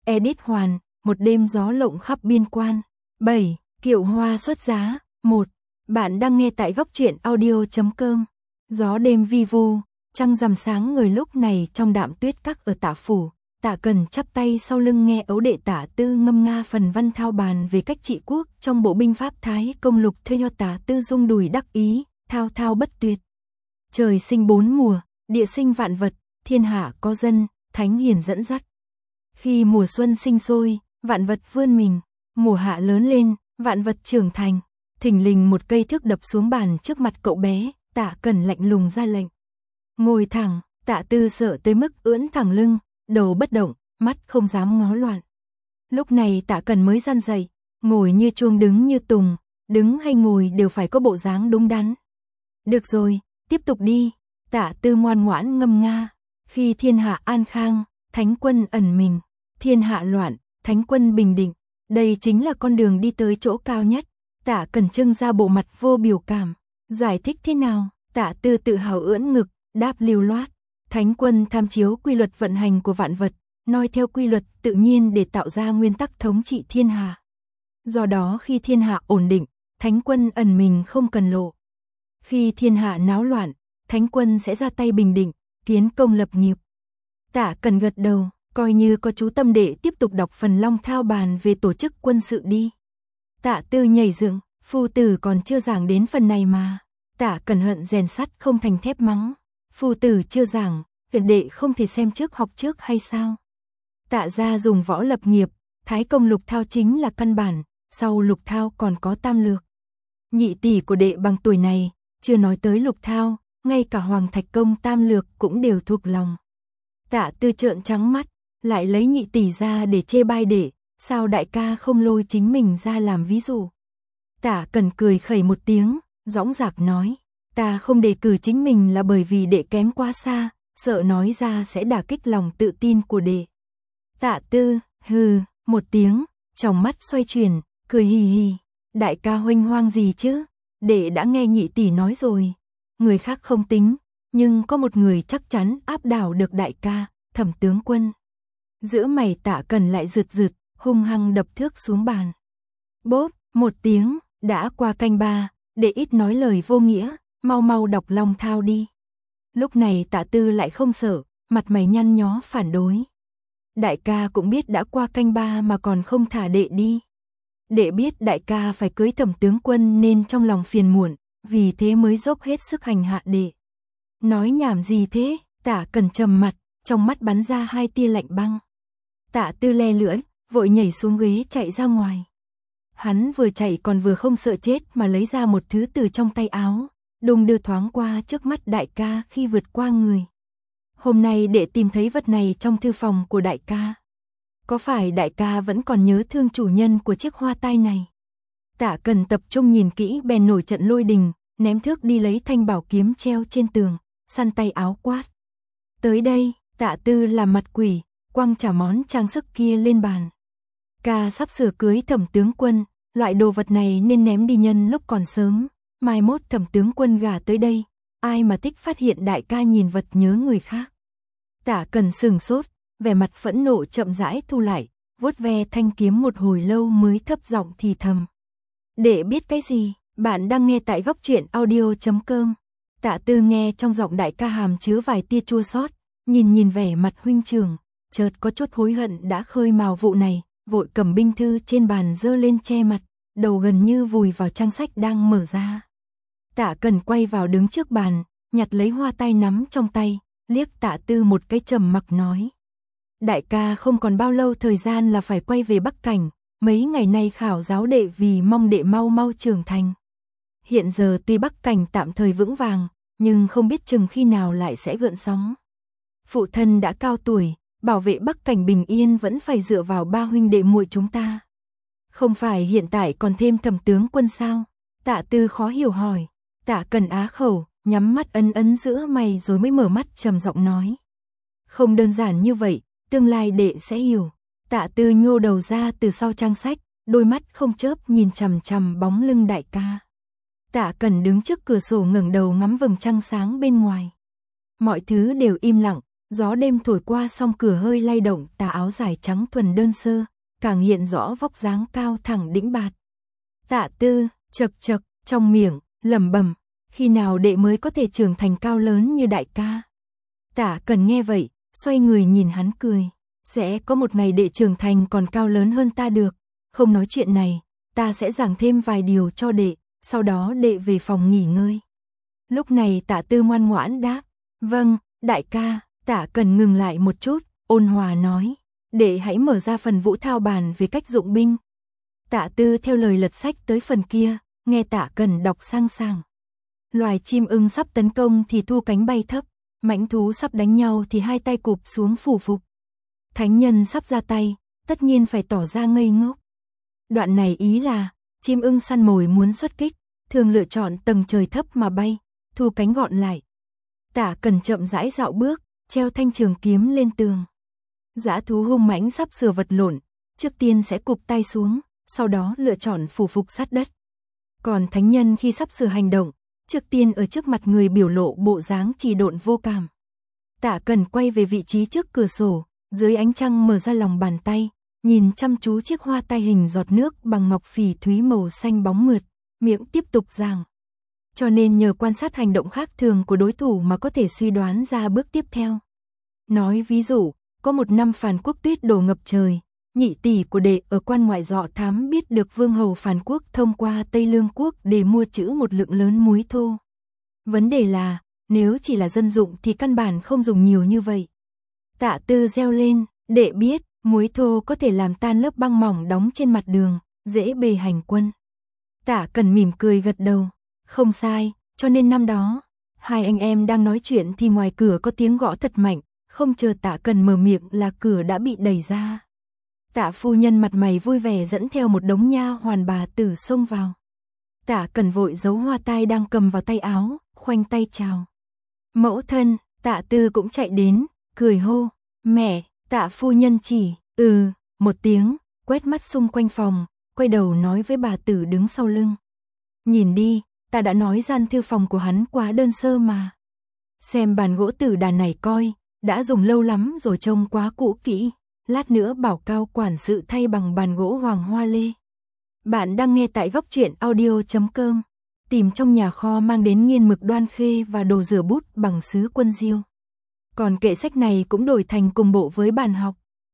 Edit Hoàn, một đêm gió lộng khắp biên quan. 7. Kiệu hoa xuất giá. 1. Bạn đang nghe tại góc truyện audio.com. Gió đêm vi vu, trăng rằm sáng người lúc này trong đạm tuyết các ở Tạ Phủ. Tạ Cần chắp tay sau lưng nghe ấu đệ Tạ Tư ngâm nga phần văn thao bàn về cách trị quốc trong bộ binh pháp Thái Công Lục thơ cho Tạ Tư rung đùi đắc ý, thao thao bất tuyệt. Trời sinh bốn mùa, địa sinh vạn vật, thiên hạ có dân, thánh hiền dẫn dắt. Khi mùa xuân sinh sôi, vạn vật vươn mình, mùa hạ lớn lên, vạn vật trưởng thành. Thình lình một cây thước đập xuống bàn trước mặt cậu bé, Tạ Cần lạnh lùng ra lệnh. Ngồi thẳng, Tạ Tư sợ tới mức ưỡn thẳng lưng, đầu bất động, mắt không dám ngó loạn. Lúc này Tạ Cần mới gian dậy, ngồi như chuông đứng như tùng, đứng hay ngồi đều phải có bộ dáng đúng đắn. Được rồi, tiếp tục đi. Tạ Tư ngoan ngoãn ngâm nga. Khi thiên hạ an khang, thánh quân ẩn mình, thiên hạ loạn, thánh quân bình định. Đây chính là con đường đi tới chỗ cao nhất. Tạ Cần trưng ra bộ mặt vô biểu cảm. Giải thích thế nào? Tạ Tư tự hào ưỡn ngực, đáp lưu loát. Thánh quân tham chiếu quy luật vận hành của vạn vật, noi theo quy luật tự nhiên để tạo ra nguyên tắc thống trị thiên hạ. Do đó khi thiên hạ ổn định, thánh quân ẩn mình không cần lộ. Khi thiên hạ náo loạn, thánh quân sẽ ra tay bình định, kiến công lập nghiệp. Tạ Cần gật đầu, coi như có chú tâm để tiếp tục đọc phần long thao bàn về tổ chức quân sự đi. Tạ Tư nhảy dựng, phu tử còn chưa giảng đến phần này mà. Tạ Cần hận rèn sắt không thành thép mắng. Phu tử chưa giảng, viện đệ không thể xem trước học trước hay sao? Tạ gia dùng võ lập nghiệp, Thái Công Lục thao chính là căn bản, sau Lục thao còn có Tam lược. Nhị tỷ của đệ bằng tuổi này, chưa nói tới Lục thao, ngay cả Hoàng Thạch Công Tam lược cũng đều thuộc lòng. Tạ Tư trợn trắng mắt, lại lấy nhị tỷ ra để chê bai đệ, sao đại ca không lôi chính mình ra làm ví dụ? Tạ Cần cười khẩy một tiếng, dõng dạc nói, ta không đề cử chính mình là bởi vì đệ kém quá xa, sợ nói ra sẽ đả kích lòng tự tin của đệ. Tạ Tư, hừ, một tiếng, trong mắt xoay chuyển, cười hì hì, đại ca huênh hoang gì chứ, đệ đã nghe nhị tỷ nói rồi, người khác không tính, nhưng có một người chắc chắn áp đảo được đại ca, Thẩm tướng quân. Giữa mày Tạ Cần lại rượt rượt, hung hăng đập thước xuống bàn. Bốp, một tiếng, đã qua canh ba, đệ ít nói lời vô nghĩa, mau mau đọc long thao đi. Lúc này Tạ Tư lại không sợ, mặt mày nhăn nhó phản đối. Đại ca cũng biết đã qua canh ba mà còn không thả đệ đi. Đệ biết đại ca phải cưới Thẩm tướng quân nên trong lòng phiền muộn, vì thế mới dốc hết sức hành hạ đệ. Nói nhảm gì thế? Tạ Cần trầm mặt, trong mắt bắn ra hai tia lạnh băng. Tạ Tư le lưỡi, vội nhảy xuống ghế chạy ra ngoài. Hắn vừa chạy còn vừa không sợ chết mà lấy ra một thứ từ trong tay áo, đung đưa thoáng qua trước mắt đại ca khi vượt qua người. Hôm nay đệ tìm thấy vật này trong thư phòng của đại ca. Có phải đại ca vẫn còn nhớ thương chủ nhân của chiếc hoa tai này? Tạ Cần tập trung nhìn kỹ bèn nổi trận lôi đình, ném thước đi lấy thanh bảo kiếm treo trên tường, săn tay áo quát. Tới đây, Tạ Tư làm mặt quỷ, quăng trả món trang sức kia lên bàn. Ca sắp sửa cưới Thẩm tướng quân, loại đồ vật này nên ném đi nhân lúc còn sớm, mai mốt Thẩm tướng quân gả tới đây, ai mà thích phát hiện đại ca nhìn vật nhớ người khác. Tạ Cần sừng sốt, vẻ mặt phẫn nộ chậm rãi thu lại, vuốt ve thanh kiếm một hồi lâu mới thấp giọng thì thầm. Đệ biết cái gì, bạn đang nghe tại góc truyện audio.com. Tạ Tư nghe trong giọng đại ca hàm chứa vài tia chua xót, nhìn vẻ mặt huynh trưởng, chợt có chút hối hận đã khơi mào vụ này, vội cầm binh thư trên bàn giơ lên che mặt, đầu gần như vùi vào trang sách đang mở ra. Tạ Cần quay vào đứng trước bàn, nhặt lấy hoa tai nắm trong tay, liếc Tạ Tư một cái trầm mặc nói. Đại ca không còn bao lâu thời gian là phải quay về Bắc Cảnh, mấy ngày nay khảo giáo đệ vì mong đệ mau mau trưởng thành. Hiện giờ tuy Bắc Cảnh tạm thời vững vàng, nhưng không biết chừng khi nào lại sẽ gợn sóng. Phụ thân đã cao tuổi, bảo vệ Bắc Cảnh bình yên vẫn phải dựa vào ba huynh đệ muội chúng ta. Không phải hiện tại còn thêm Thẩm tướng quân sao? Tạ Tư khó hiểu hỏi. Tạ Cần á khẩu, nhắm mắt ấn giữa mày rồi mới mở mắt trầm giọng nói. Không đơn giản như vậy, tương lai đệ sẽ hiểu. Tạ Tư nhô đầu ra từ sau trang sách, đôi mắt không chớp nhìn chằm chằm bóng lưng đại ca. Tạ Cần đứng trước cửa sổ ngẩng đầu ngắm vầng trăng sáng bên ngoài. Mọi thứ đều im lặng, Gió đêm thổi qua song cửa hơi lay động tà áo dài trắng thuần đơn sơ, càng hiện rõ vóc dáng cao thẳng đĩnh bạt. Tạ Tư, chậc chậc, trong miệng, lẩm bẩm, khi nào đệ mới có thể trưởng thành cao lớn như đại ca. Tạ Cần nghe vậy, xoay người nhìn hắn cười, sẽ có một ngày đệ trưởng thành còn cao lớn hơn ta được, không nói chuyện này, ta sẽ giảng thêm vài điều cho đệ, sau đó đệ về phòng nghỉ ngơi. Lúc này Tạ Tư ngoan ngoãn đáp, vâng, đại ca. Tạ Cần ngừng lại một chút, ôn hòa nói, đệ hãy mở ra phần vũ thao bàn về cách dụng binh. Tạ Tư theo lời lật sách tới phần kia, nghe Tạ Cần đọc sang sảng. Loài chim ưng sắp tấn công thì thu cánh bay thấp, mãnh thú sắp đánh nhau thì hai tay cụp xuống phủ phục. Thánh nhân sắp ra tay, tất nhiên phải tỏ ra ngây ngốc. Đoạn này ý là, chim ưng săn mồi muốn xuất kích, thường lựa chọn tầng trời thấp mà bay, thu cánh gọn lại. Tạ Cần chậm rãi dạo bước, treo thanh trường kiếm lên tường. Dã thú hung mãnh sắp sửa vật lộn, trước tiên sẽ cụp tay xuống, sau đó lựa chọn phủ phục sát đất. Còn thánh nhân khi sắp sửa hành động, trước tiên ở trước mặt người biểu lộ bộ dáng trì độn vô cảm. Tạ Cần quay về vị trí trước cửa sổ, dưới ánh trăng mở ra lòng bàn tay, nhìn chăm chú chiếc hoa tai hình giọt nước bằng ngọc phỉ thúy màu xanh bóng mượt, miệng tiếp tục giảng. Cho nên nhờ quan sát hành động khác thường của đối thủ mà có thể suy đoán ra bước tiếp theo. Nói ví dụ, có một năm Phàn Quốc tuyết đổ ngập trời, nhị tỷ của đệ ở quan ngoại dọ thám biết được vương hầu Phàn Quốc thông qua Tây Lương Quốc để mua trữ một lượng lớn muối thô. Vấn đề là, nếu chỉ là dân dụng thì căn bản không dùng nhiều như vậy. Tạ Tư reo lên, đệ biết, muối thô có thể làm tan lớp băng mỏng đóng trên mặt đường, dễ bề hành quân. Tạ Cần mỉm cười gật đầu. Không sai, cho nên năm đó, hai anh em đang nói chuyện thì ngoài cửa có tiếng gõ thật mạnh, không chờ Tạ Cần mở miệng là cửa đã bị đẩy ra. Tạ phu nhân mặt mày vui vẻ dẫn theo một đống nha hoàn bà tử xông vào. Tạ Cần vội giấu hoa tai đang cầm vào tay áo, khoanh tay chào. Mẫu thân, Tạ Tư cũng chạy đến, cười hô, mẹ, Tạ phu nhân chỉ, một tiếng, quét mắt xung quanh phòng, quay đầu nói với bà tử đứng sau lưng. Nhìn đi, ta đã nói gian thư phòng của hắn quá đơn sơ mà. Xem bàn gỗ tử đàn này coi, đã dùng lâu lắm rồi trông quá cũ kỹ, lát nữa bảo Cao quản sự thay bằng bàn gỗ hoàng hoa lê. Bạn đang nghe tại góc truyện audio.com, tìm trong nhà kho mang đến nghiên mực đoan khê và đồ rửa bút bằng sứ quân diêu. Còn kệ sách này cũng đổi thành cùng bộ với bàn học.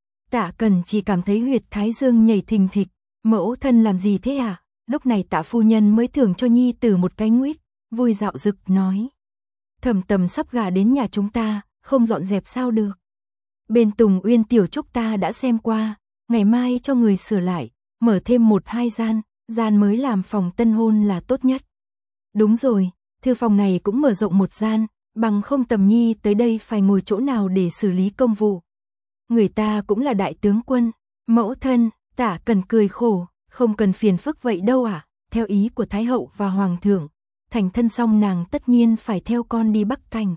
Tạ Cần chỉ cảm thấy huyệt thái dương nhảy thình thịch, mẫu thân làm gì thế à? Lúc này Tạ phu nhân mới thưởng cho nhi tử một cái nguyết, vui dạo dực nói. Thẩm Tầm sắp gả đến nhà chúng ta, không dọn dẹp sao được. Bên Tùng Uyên tiểu trúc ta đã xem qua, ngày mai cho người sửa lại, mở thêm 1-2 gian mới làm phòng tân hôn là tốt nhất. Đúng rồi, thư phòng này cũng mở rộng 1 gian, bằng không Tầm nhi tới đây phải ngồi chỗ nào để xử lý công vụ. Người ta cũng là đại tướng quân, mẫu thân, Tạ Cần cười khổ. Không cần phiền phức vậy đâu à, theo ý của Thái hậu và Hoàng thượng, thành thân xong nàng tất nhiên phải theo con đi Bắc Cảnh.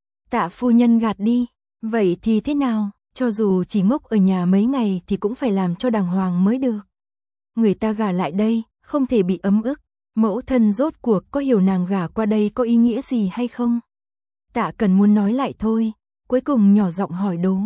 Tạ phu nhân gạt đi, vậy thì thế nào, cho dù chỉ ngốc ở nhà mấy ngày thì cũng phải làm cho đàng hoàng mới được. Người ta gả lại đây, không thể bị ấm ức, mẫu thân rốt cuộc có hiểu nàng gả qua đây có ý nghĩa gì hay không? Tạ Cần muốn nói lại thôi, cuối cùng nhỏ giọng hỏi đố.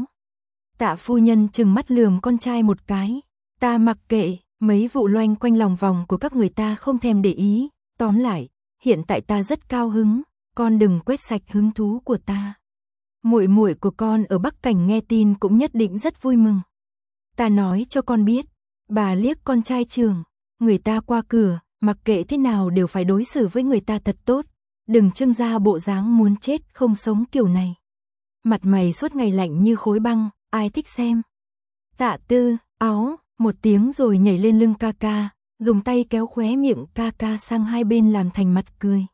Tạ phu nhân trừng mắt lườm con trai một cái, ta mặc kệ. Mấy vụ loanh quanh lòng vòng của các người ta không thèm để ý, tóm lại, hiện tại ta rất cao hứng, con đừng quét sạch hứng thú của ta. Muội muội của con ở Bắc Cảnh nghe tin cũng nhất định rất vui mừng. Ta nói cho con biết, bà liếc con trai trưởng, người ta qua cửa, mặc kệ thế nào đều phải đối xử với người ta thật tốt, đừng trưng ra bộ dáng muốn chết không sống kiểu này. Mặt mày suốt ngày lạnh như khối băng, ai thích xem. Tạ Tư, áo. Một tiếng rồi nhảy lên lưng ca ca, dùng tay kéo khóe miệng ca ca sang hai bên làm thành mặt cười.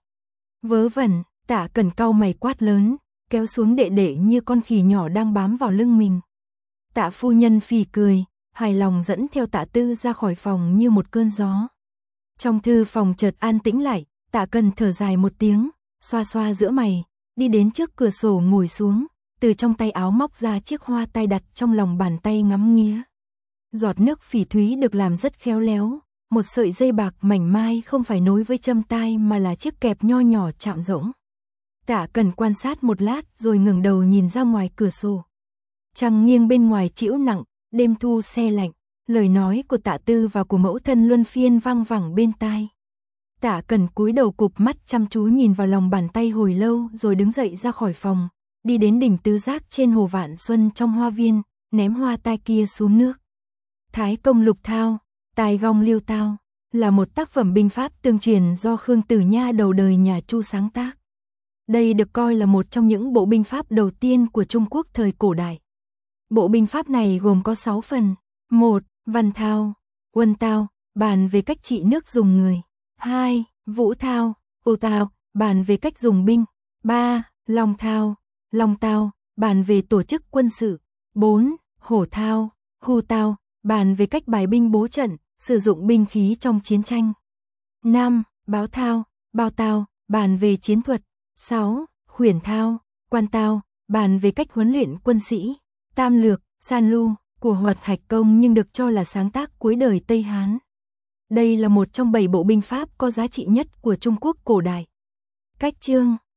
Vớ vẩn, Tạ Cần cau mày quát lớn, kéo xuống đệ đệ như con khỉ nhỏ đang bám vào lưng mình. Tạ phu nhân phì cười, hài lòng dẫn theo Tạ Tư ra khỏi phòng như một cơn gió. Trong thư phòng chợt an tĩnh lại, Tạ Cần thở dài một tiếng, xoa xoa giữa mày, đi đến trước cửa sổ ngồi xuống, từ trong tay áo móc ra chiếc hoa tai đặt trong lòng bàn tay ngắm nghía. Giọt nước phỉ thúy được làm rất khéo léo, một sợi dây bạc mảnh mai không phải nối với châm tai mà là chiếc kẹp nho nhỏ chạm rỗng. Tạ Cần quan sát một lát rồi ngẩng đầu nhìn ra ngoài cửa sổ. Trăng nghiêng bên ngoài trĩu nặng, đêm thu se lạnh, lời nói của Tạ Tư và của mẫu thân luân phiên vang vẳng bên tai. Tạ Cần cúi đầu cụp mắt chăm chú nhìn vào lòng bàn tay hồi lâu rồi đứng dậy ra khỏi phòng, đi đến đỉnh tứ giác trên hồ Vạn Xuân trong hoa viên, ném hoa tai kia xuống nước. Thái Công Lục Thao, Tài Gong Liêu Tao, là một tác phẩm binh pháp tương truyền do Khương Tử Nha đầu đời nhà Chu sáng tác. Đây được coi là một trong những bộ binh pháp đầu tiên của Trung Quốc thời cổ đại. Bộ binh pháp này gồm có 6 phần. 1. Văn Thao, Quân Thao, bàn về cách trị nước dùng người. 2. Vũ Thao, Ô Thao, bàn về cách dùng binh. 3. Long Thao, Long Thao, bàn về tổ chức quân sự. 4. Hổ Thao, Hu Thao, bàn về cách bài binh bố trận, sử dụng binh khí trong chiến tranh. 5. Báo Thao, Bao Thao, bàn về chiến thuật. 6. Khuyển Thao, Quan Thao, bàn về cách huấn luyện quân sĩ. Tam Lược, San Lu, của Hoạt Hạch Công nhưng được cho là sáng tác cuối đời Tây Hán. Đây là một trong 7 bộ binh pháp có giá trị nhất của Trung Quốc cổ đại. Cách chương